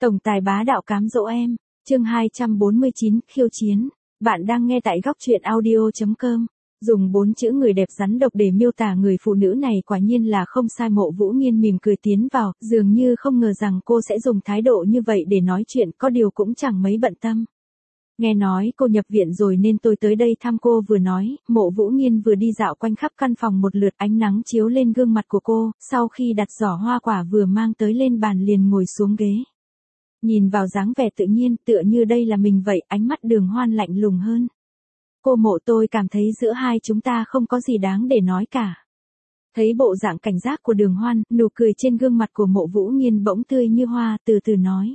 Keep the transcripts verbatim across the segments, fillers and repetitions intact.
Tổng tài bá đạo cám dỗ em, chương hai trăm bốn mươi chín, khiêu chiến. Bạn đang nghe tại góc truyện audio chấm com. Dùng bốn chữ người đẹp rắn độc để miêu tả người phụ nữ này quả nhiên là không sai. Mộ Vũ Nghiên mỉm cười tiến vào, dường như không ngờ rằng cô sẽ dùng thái độ như vậy để nói chuyện, có điều cũng chẳng mấy bận tâm. Nghe nói cô nhập viện rồi nên tôi tới đây thăm cô. Vừa nói, Mộ Vũ Nghiên vừa đi dạo quanh khắp căn phòng một lượt, ánh nắng chiếu lên gương mặt của cô, sau khi đặt giỏ hoa quả vừa mang tới lên bàn liền ngồi xuống ghế. Nhìn vào dáng vẻ tự nhiên tựa như đây là mình vậy, ánh mắt Đường Hoan lạnh lùng hơn. Cô Mộ, tôi cảm thấy giữa hai chúng ta không có gì đáng để nói cả. Thấy bộ dạng cảnh giác của Đường Hoan, nụ cười trên gương mặt của Mộ Vũ Nghiên bỗng tươi như hoa, từ từ nói.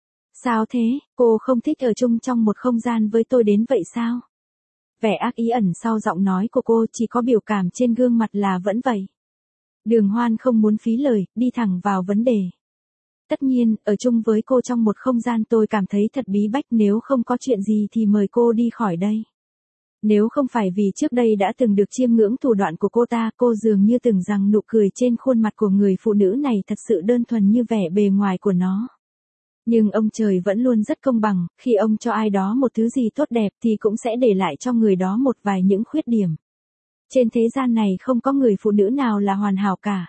Sao thế, cô không thích ở chung trong một không gian với tôi đến vậy sao? Vẻ ác ý ẩn sau giọng nói của cô, chỉ có biểu cảm trên gương mặt là vẫn vậy. Đường Hoan không muốn phí lời, đi thẳng vào vấn đề. Tất nhiên, ở chung với cô trong một không gian tôi cảm thấy thật bí bách, nếu không có chuyện gì thì mời cô đi khỏi đây. Nếu không phải vì trước đây đã từng được chiêm ngưỡng thủ đoạn của cô ta, cô dường như tưởng rằng nụ cười trên khuôn mặt của người phụ nữ này thật sự đơn thuần như vẻ bề ngoài của nó. Nhưng ông trời vẫn luôn rất công bằng, khi ông cho ai đó một thứ gì tốt đẹp thì cũng sẽ để lại cho người đó một vài những khuyết điểm. Trên thế gian này không có người phụ nữ nào là hoàn hảo cả.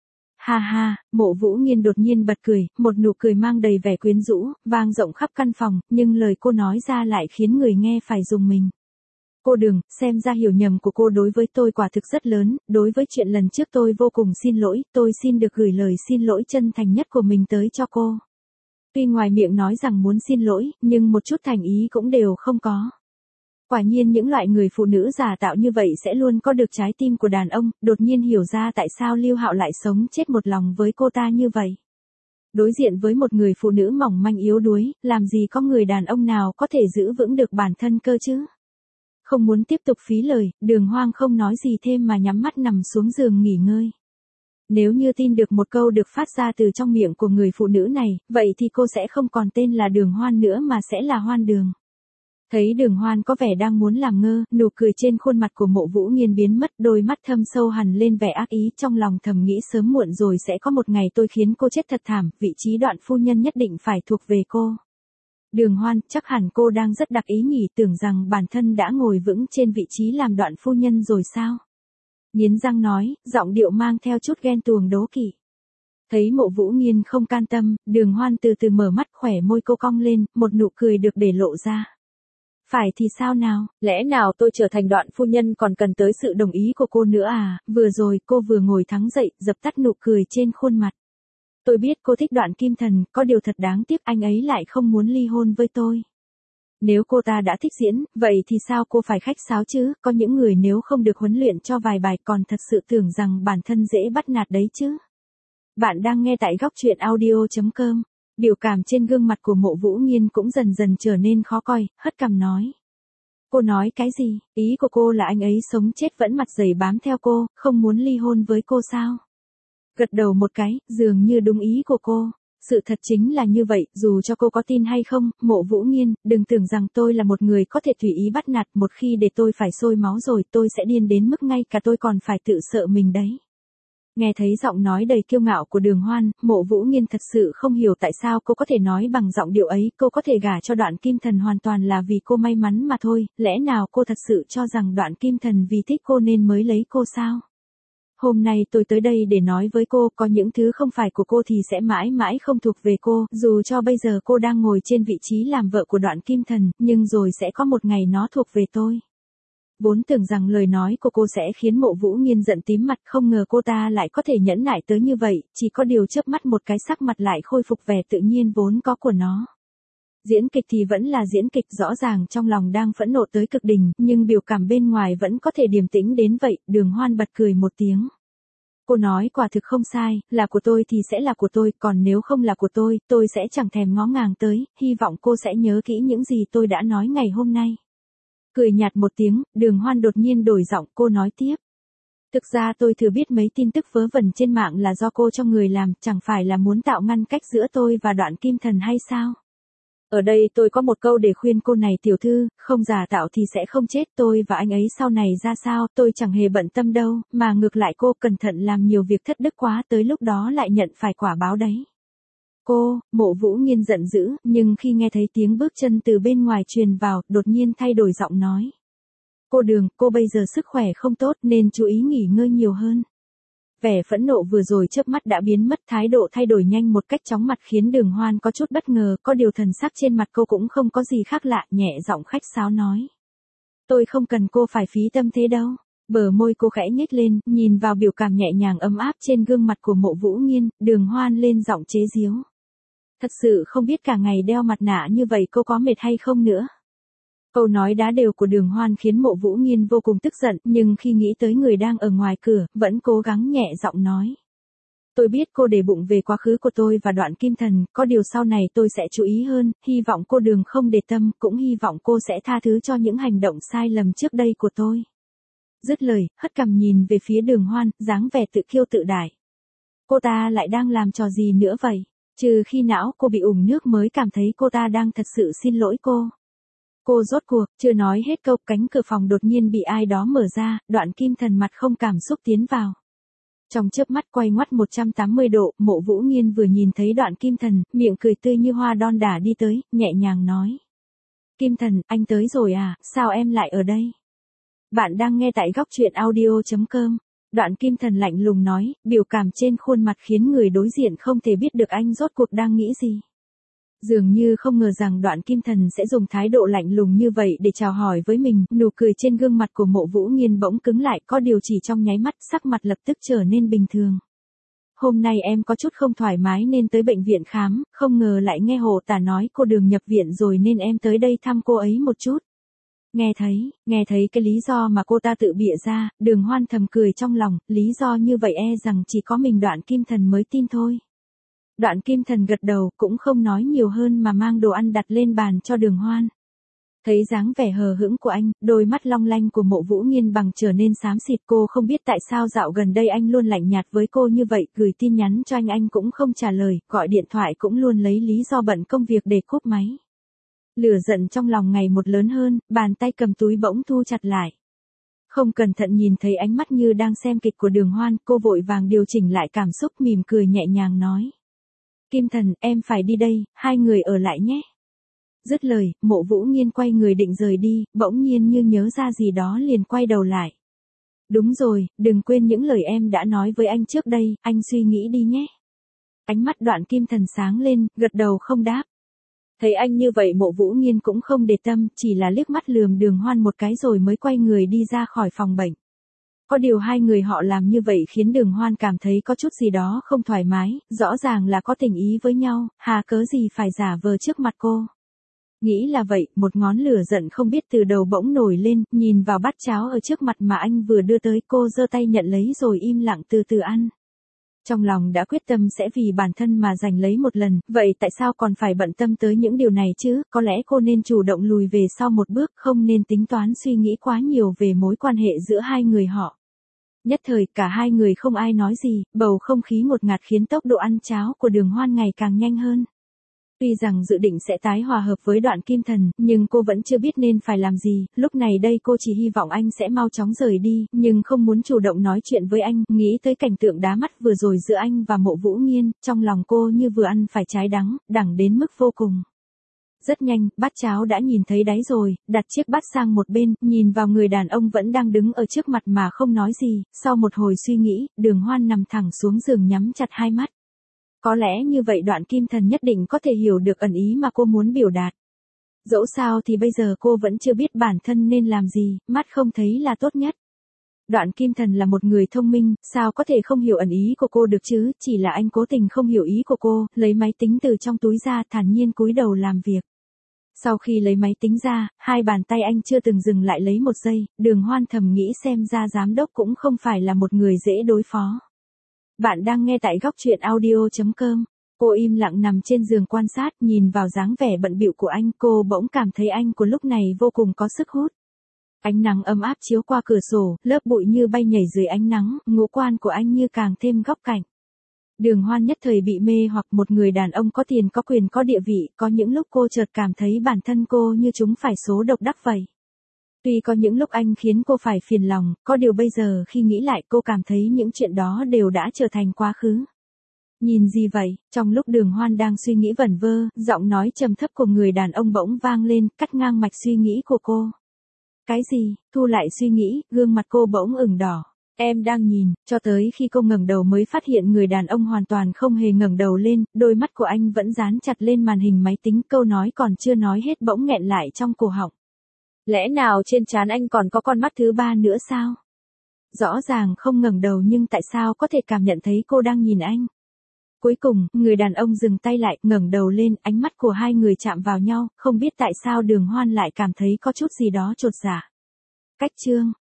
Ha ha, Mộ Vũ Nghiên đột nhiên bật cười, một nụ cười mang đầy vẻ quyến rũ, vang rộng khắp căn phòng, nhưng lời cô nói ra lại khiến người nghe phải rùng mình. Cô Đường, xem ra hiểu nhầm của cô đối với tôi quả thực rất lớn, đối với chuyện lần trước tôi vô cùng xin lỗi, tôi xin được gửi lời xin lỗi chân thành nhất của mình tới cho cô. Tuy ngoài miệng nói rằng muốn xin lỗi, nhưng một chút thành ý cũng đều không có. Quả nhiên những loại người phụ nữ giả tạo như vậy sẽ luôn có được trái tim của đàn ông, đột nhiên hiểu ra tại sao Lưu Hạo lại sống chết một lòng với cô ta như vậy. Đối diện với một người phụ nữ mỏng manh yếu đuối, làm gì có người đàn ông nào có thể giữ vững được bản thân cơ chứ? Không muốn tiếp tục phí lời, Đường Hoan không nói gì thêm mà nhắm mắt nằm xuống giường nghỉ ngơi. Nếu như tin được một câu được phát ra từ trong miệng của người phụ nữ này, vậy thì cô sẽ không còn tên là Đường Hoan nữa mà sẽ là Hoan Đường. Thấy Đường Hoan có vẻ đang muốn làm ngơ, nụ cười trên khuôn mặt của Mộ Vũ Nghiên biến mất, đôi mắt thâm sâu hằn lên vẻ ác ý, trong lòng thầm nghĩ sớm muộn rồi sẽ có một ngày tôi khiến cô chết thật thảm, vị trí Đoạn phu nhân nhất định phải thuộc về cô. Đường Hoan, chắc hẳn cô đang rất đặc ý nhỉ, tưởng rằng bản thân đã ngồi vững trên vị trí làm Đoạn phu nhân rồi sao? Nghiến răng nói, giọng điệu mang theo chút ghen tuông đố kỵ. Thấy Mộ Vũ Nghiên không can tâm, Đường Hoan từ từ mở mắt, khỏe môi cô cong lên, một nụ cười được để lộ ra. Phải thì sao nào, lẽ nào tôi trở thành Đoạn phu nhân còn cần tới sự đồng ý của cô nữa à? Vừa rồi cô vừa ngồi thắng dậy, dập tắt nụ cười trên khuôn mặt. Tôi biết cô thích Đoạn Kim Thần, có điều thật đáng tiếc anh ấy lại không muốn ly hôn với tôi. Nếu cô ta đã thích diễn, vậy thì sao cô phải khách sáo chứ? Có những người nếu không được huấn luyện cho vài bài còn thật sự tưởng rằng bản thân dễ bắt nạt đấy chứ. Bạn đang nghe tại góc truyện audio chấm com. Biểu cảm trên gương mặt của Mộ Vũ Nghiên cũng dần dần trở nên khó coi, hất cằm nói. Cô nói cái gì? Ý của cô là anh ấy sống chết vẫn mặt dày bám theo cô, không muốn ly hôn với cô sao? Gật đầu một cái, dường như đúng ý của cô. Sự thật chính là như vậy, dù cho cô có tin hay không, Mộ Vũ Nghiên, đừng tưởng rằng tôi là một người có thể tùy ý bắt nạt, một khi để tôi phải sôi máu rồi tôi sẽ điên đến mức ngay cả tôi còn phải tự sợ mình đấy. Nghe thấy giọng nói đầy kiêu ngạo của Đường Hoan, Mộ Vũ Nghiên thật sự không hiểu tại sao cô có thể nói bằng giọng điệu ấy, cô có thể gả cho Đoạn Kim Thần hoàn toàn là vì cô may mắn mà thôi, lẽ nào cô thật sự cho rằng Đoạn Kim Thần vì thích cô nên mới lấy cô sao? Hôm nay tôi tới đây để nói với cô, có những thứ không phải của cô thì sẽ mãi mãi không thuộc về cô, dù cho bây giờ cô đang ngồi trên vị trí làm vợ của Đoạn Kim Thần, nhưng rồi sẽ có một ngày nó thuộc về tôi. Vốn tưởng rằng lời nói của cô sẽ khiến Mộ Vũ Nghiên giận tím mặt, không ngờ cô ta lại có thể nhẫn nại tới như vậy, chỉ có điều chớp mắt một cái sắc mặt lại khôi phục vẻ tự nhiên vốn có của nó. Diễn kịch thì vẫn là diễn kịch, rõ ràng trong lòng đang phẫn nộ tới cực đỉnh, nhưng biểu cảm bên ngoài vẫn có thể điềm tĩnh đến vậy. Đường Hoan bật cười một tiếng. Cô nói quả thực không sai, là của tôi thì sẽ là của tôi, còn nếu không là của tôi, tôi sẽ chẳng thèm ngó ngàng tới, hy vọng cô sẽ nhớ kỹ những gì tôi đã nói ngày hôm nay. Cười nhạt một tiếng, Đường Hoan đột nhiên đổi giọng, cô nói tiếp. Thực ra tôi thừa biết mấy tin tức vớ vẩn trên mạng là do cô cho người làm, chẳng phải là muốn tạo ngăn cách giữa tôi và Đoạn Kim Thần hay sao? Ở đây tôi có một câu để khuyên cô này tiểu thư, không giả tạo thì sẽ không chết, tôi và anh ấy sau này ra sao, tôi chẳng hề bận tâm đâu, mà ngược lại cô cẩn thận làm nhiều việc thất đức quá, tới lúc đó lại nhận phải quả báo đấy. Cô, Mộ Vũ Nghiên giận dữ, nhưng khi nghe thấy tiếng bước chân từ bên ngoài truyền vào, đột nhiên thay đổi giọng nói. Cô Đường, cô bây giờ sức khỏe không tốt nên chú ý nghỉ ngơi nhiều hơn. Vẻ phẫn nộ vừa rồi chớp mắt đã biến mất, thái độ thay đổi nhanh một cách chóng mặt khiến Đường Hoan có chút bất ngờ, có điều thần sắc trên mặt cô cũng không có gì khác lạ, nhẹ giọng khách sáo nói. Tôi không cần cô phải phí tâm thế đâu. Bờ môi cô khẽ nhếch lên, nhìn vào biểu cảm nhẹ nhàng ấm áp trên gương mặt của Mộ Vũ Nghiên, Đường Hoan lên giọng chế giễu. Thật sự không biết cả ngày đeo mặt nạ như vậy cô có mệt hay không nữa. Câu nói đá đều của Đường Hoan khiến Mộ Vũ Nghiên vô cùng tức giận, nhưng khi nghĩ tới người đang ở ngoài cửa, vẫn cố gắng nhẹ giọng nói. Tôi biết cô để bụng về quá khứ của tôi và Đoạn Kim Thần, có điều sau này tôi sẽ chú ý hơn, hy vọng cô Đường không để tâm, cũng hy vọng cô sẽ tha thứ cho những hành động sai lầm trước đây của tôi. Dứt lời, hất cằm nhìn về phía Đường Hoan, dáng vẻ tự kiêu tự đại. Cô ta lại đang làm trò gì nữa vậy? Trừ khi não cô bị ủng nước mới cảm thấy cô ta đang thật sự xin lỗi cô. Cô rốt cuộc, chưa nói hết câu, cánh cửa phòng đột nhiên bị ai đó mở ra, Đoạn Kim Thần mặt không cảm xúc tiến vào. Trong chớp mắt quay ngoắt một trăm tám mươi độ, Mộ Vũ Nghiên vừa nhìn thấy Đoạn Kim Thần, miệng cười tươi như hoa đon đả đi tới, nhẹ nhàng nói. Kim Thần, anh tới rồi à, sao em lại ở đây? Bạn đang nghe tại góc truyện audio chấm com. Đoạn Kim Thần lạnh lùng nói, biểu cảm trên khuôn mặt khiến người đối diện không thể biết được anh rốt cuộc đang nghĩ gì. Dường như không ngờ rằng Đoạn Kim Thần sẽ dùng thái độ lạnh lùng như vậy để chào hỏi với mình, nụ cười trên gương mặt của Mộ Vũ Nghiên bỗng cứng lại, có điều chỉ trong nháy mắt, sắc mặt lập tức trở nên bình thường. Hôm nay em có chút không thoải mái nên tới bệnh viện khám, không ngờ lại nghe Hồ Tả nói cô Đường nhập viện rồi nên em tới đây thăm cô ấy một chút. Nghe thấy, nghe thấy cái lý do mà cô ta tự bịa ra, Đường Hoan thầm cười trong lòng, lý do như vậy e rằng chỉ có mình Đoạn Kim Thần mới tin thôi. Đoạn Kim Thần gật đầu, cũng không nói nhiều hơn mà mang đồ ăn đặt lên bàn cho Đường Hoan. Thấy dáng vẻ hờ hững của anh, đôi mắt long lanh của Mộ Vũ Nghiên bằng trở nên xám xịt, cô không biết tại sao dạo gần đây anh luôn lạnh nhạt với cô như vậy, gửi tin nhắn cho anh anh cũng không trả lời, gọi điện thoại cũng luôn lấy lý do bận công việc để cúp máy. Lửa giận trong lòng ngày một lớn hơn, bàn tay cầm túi bỗng thu chặt lại. Không cẩn thận nhìn thấy ánh mắt như đang xem kịch của Đường Hoan, cô vội vàng điều chỉnh lại cảm xúc, mỉm cười nhẹ nhàng nói. Kim Thần, em phải đi đây, hai người ở lại nhé. Dứt lời, Mộ Vũ Nghiên quay người định rời đi, bỗng nhiên như nhớ ra gì đó liền quay đầu lại. Đúng rồi, đừng quên những lời em đã nói với anh trước đây, anh suy nghĩ đi nhé. Ánh mắt Đoạn Kim Thần sáng lên, gật đầu không đáp. Thấy anh như vậy Mộ Vũ Nghiên cũng không để tâm, chỉ là liếc mắt lườm Đường Hoan một cái rồi mới quay người đi ra khỏi phòng bệnh. Có điều hai người họ làm như vậy khiến Đường Hoan cảm thấy có chút gì đó không thoải mái, rõ ràng là có tình ý với nhau, hà cớ gì phải giả vờ trước mặt cô. Nghĩ là vậy, một ngón lửa giận không biết từ đầu bỗng nổi lên, nhìn vào bát cháo ở trước mặt mà anh vừa đưa tới, cô giơ tay nhận lấy rồi im lặng từ từ ăn. Trong lòng đã quyết tâm sẽ vì bản thân mà giành lấy một lần, vậy tại sao còn phải bận tâm tới những điều này chứ, có lẽ cô nên chủ động lùi về sau một bước, không nên tính toán suy nghĩ quá nhiều về mối quan hệ giữa hai người họ. Nhất thời cả hai người không ai nói gì, bầu không khí ngột ngạt khiến tốc độ ăn cháo của Đường Hoan ngày càng nhanh hơn. Tuy rằng dự định sẽ tái hòa hợp với Đoạn Kim Thần, nhưng cô vẫn chưa biết nên phải làm gì, lúc này đây cô chỉ hy vọng anh sẽ mau chóng rời đi, nhưng không muốn chủ động nói chuyện với anh, nghĩ tới cảnh tượng đá mắt vừa rồi giữa anh và Mộ Vũ Nghiên, trong lòng cô như vừa ăn phải trái đắng, đắng đến mức vô cùng. Rất nhanh, bát cháo đã nhìn thấy đáy rồi, đặt chiếc bát sang một bên, nhìn vào người đàn ông vẫn đang đứng ở trước mặt mà không nói gì, sau một hồi suy nghĩ, Đường Hoan nằm thẳng xuống giường nhắm chặt hai mắt. Có lẽ như vậy Đoạn Kim Thần nhất định có thể hiểu được ẩn ý mà cô muốn biểu đạt. Dẫu sao thì bây giờ cô vẫn chưa biết bản thân nên làm gì, mắt không thấy là tốt nhất. Đoạn Kim Thần là một người thông minh, sao có thể không hiểu ẩn ý của cô được chứ, chỉ là anh cố tình không hiểu ý của cô, lấy máy tính từ trong túi ra thản nhiên cúi đầu làm việc. Sau khi lấy máy tính ra, hai bàn tay anh chưa từng dừng lại lấy một giây, Đường Hoan thầm nghĩ xem ra giám đốc cũng không phải là một người dễ đối phó. Bạn đang nghe tại góc truyện audio chấm com. Cô im lặng nằm trên giường quan sát, nhìn vào dáng vẻ bận bịu của anh, cô bỗng cảm thấy anh của lúc này vô cùng có sức hút. Ánh nắng ấm áp chiếu qua cửa sổ, lớp bụi như bay nhảy dưới ánh nắng, ngũ quan của anh như càng thêm góc cạnh. Đường Hoan nhất thời bị mê hoặc một người đàn ông có tiền có quyền có địa vị, có những lúc cô chợt cảm thấy bản thân cô như trúng phải số độc đắc vậy. Tuy có những lúc anh khiến cô phải phiền lòng, có điều bây giờ khi nghĩ lại cô cảm thấy những chuyện đó đều đã trở thành quá khứ. Nhìn gì vậy? Trong lúc Đường Hoan đang suy nghĩ vẩn vơ, giọng nói trầm thấp của người đàn ông bỗng vang lên, cắt ngang mạch suy nghĩ của cô. Cái gì? Thu lại suy nghĩ, gương mặt cô bỗng ửng đỏ. Em đang nhìn, cho tới khi cô ngẩng đầu mới phát hiện người đàn ông hoàn toàn không hề ngẩng đầu lên, đôi mắt của anh vẫn dán chặt lên màn hình máy tính, câu nói còn chưa nói hết bỗng nghẹn lại trong cổ họng. Lẽ nào trên trán anh còn có con mắt thứ ba nữa sao? Rõ ràng không ngẩng đầu nhưng tại sao có thể cảm nhận thấy cô đang nhìn anh? Cuối cùng, người đàn ông dừng tay lại, ngẩng đầu lên, ánh mắt của hai người chạm vào nhau, không biết tại sao Đường Hoan lại cảm thấy có chút gì đó chột dạ. Cách chương